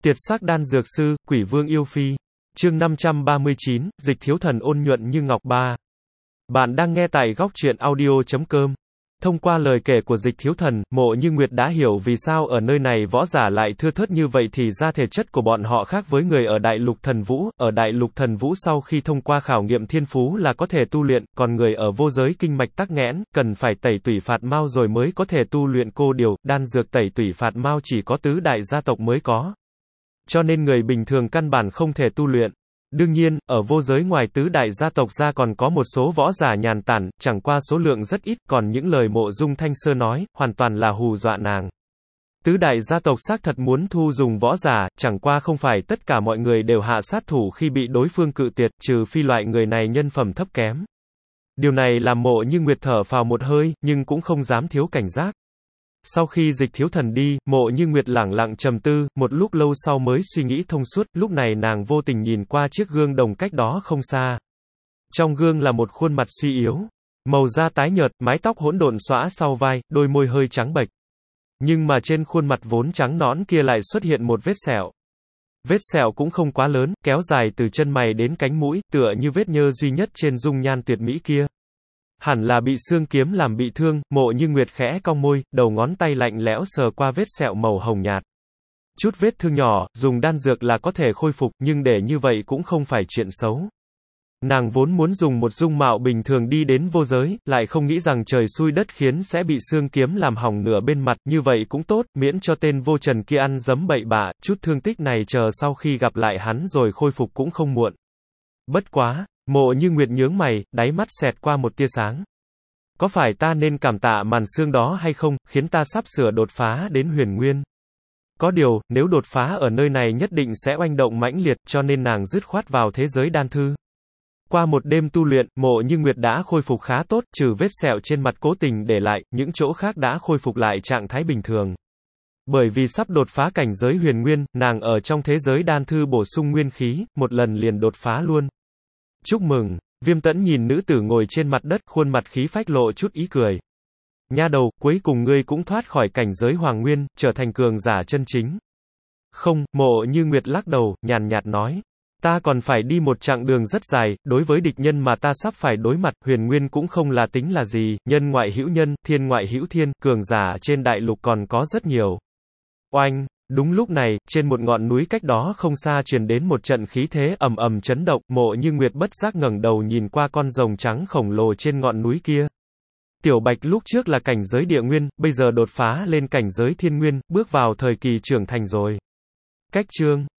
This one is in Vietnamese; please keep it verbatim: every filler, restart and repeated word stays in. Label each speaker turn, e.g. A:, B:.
A: Tiệt sắc đan dược sư, quỷ vương yêu phi. Chương năm trăm ba mươi chín, dịch thiếu thần ôn nhuận như ngọc ba. Bạn đang nghe tại góc truyện audio chấm com. Thông qua lời kể của dịch thiếu thần, Mộ Như Nguyệt đã hiểu vì sao ở nơi này võ giả lại thưa thớt như vậy, thì ra thể chất của bọn họ khác với người ở Đại Lục Thần Vũ. Ở Đại Lục Thần Vũ sau khi thông qua khảo nghiệm thiên phú là có thể tu luyện, còn người ở vô giới kinh mạch tắc nghẽn, cần phải tẩy tủy phạt mao rồi mới có thể tu luyện cô điều, đan dược tẩy tủy phạt mao chỉ có tứ đại gia tộc mới có. Cho nên người bình thường căn bản không thể tu luyện. Đương nhiên, ở vô giới ngoài tứ đại gia tộc ra còn có một số võ giả nhàn tản, chẳng qua số lượng rất ít, còn những lời Mộ Dung Thanh Sơ nói, hoàn toàn là hù dọa nàng. Tứ đại gia tộc xác thật muốn thu dùng võ giả, chẳng qua không phải tất cả mọi người đều hạ sát thủ khi bị đối phương cự tuyệt, trừ phi loại người này nhân phẩm thấp kém. Điều này làm Mộ Như Nguyệt thở phào một hơi, nhưng cũng không dám thiếu cảnh giác. Sau khi dịch thiếu thần đi, Mộ Như Nguyệt lẳng lặng trầm tư, một lúc lâu sau mới suy nghĩ thông suốt, lúc này nàng vô tình nhìn qua chiếc gương đồng cách đó không xa. Trong gương là một khuôn mặt suy yếu, màu da tái nhợt, mái tóc hỗn độn xõa sau vai, đôi môi hơi trắng bệch. Nhưng mà trên khuôn mặt vốn trắng nõn kia lại xuất hiện một vết sẹo. Vết sẹo cũng không quá lớn, kéo dài từ chân mày đến cánh mũi, tựa như vết nhơ duy nhất trên dung nhan tuyệt mỹ kia. Hẳn là bị xương kiếm làm bị thương. Mộ Như Nguyệt khẽ cong môi, đầu ngón tay lạnh lẽo sờ qua vết sẹo màu hồng nhạt. Chút vết thương nhỏ, dùng đan dược là có thể khôi phục, nhưng để như vậy cũng không phải chuyện xấu. Nàng vốn muốn dùng một dung mạo bình thường đi đến vô giới, lại không nghĩ rằng trời xui đất khiến sẽ bị xương kiếm làm hỏng nửa bên mặt, như vậy cũng tốt, miễn cho tên vô trần kia ăn dấm bậy bạ, chút thương tích này chờ sau khi gặp lại hắn rồi khôi phục cũng không muộn. Bất quá, Mộ Như Nguyệt nhướng mày, đáy mắt xẹt qua một tia sáng. Có phải ta nên cảm tạ màn xương đó hay không, khiến ta sắp sửa đột phá đến huyền nguyên? Có điều, nếu đột phá ở nơi này nhất định sẽ oanh động mãnh liệt, cho nên nàng dứt khoát vào thế giới đan thư. Qua một đêm tu luyện, Mộ Như Nguyệt đã khôi phục khá tốt, trừ vết sẹo trên mặt cố tình để lại, những chỗ khác đã khôi phục lại trạng thái bình thường. Bởi vì sắp đột phá cảnh giới huyền nguyên, nàng ở trong thế giới đan thư bổ sung nguyên khí, một lần liền đột phá luôn. Chúc mừng. Viêm Tẫn nhìn nữ tử ngồi trên mặt đất, khuôn mặt khí phách lộ chút ý cười. Nha đầu, cuối cùng ngươi cũng thoát khỏi cảnh giới hoàng nguyên, trở thành cường giả chân chính. Không, Mộ Như Nguyệt lắc đầu, nhàn nhạt nói. Ta còn phải đi một chặng đường rất dài, đối với địch nhân mà ta sắp phải đối mặt, huyền nguyên cũng không là tính là gì, nhân ngoại hữu nhân, thiên ngoại hữu thiên, cường giả trên đại lục còn có rất nhiều. Oanh! Đúng lúc này, trên một ngọn núi cách đó không xa truyền đến một trận khí thế ầm ầm chấn động. Mộ Như Nguyệt bất giác ngẩng đầu nhìn qua con rồng trắng khổng lồ trên ngọn núi kia. Tiểu Bạch lúc trước là cảnh giới địa nguyên, bây giờ đột phá lên cảnh giới thiên nguyên, bước vào thời kỳ trưởng thành rồi. Cách chương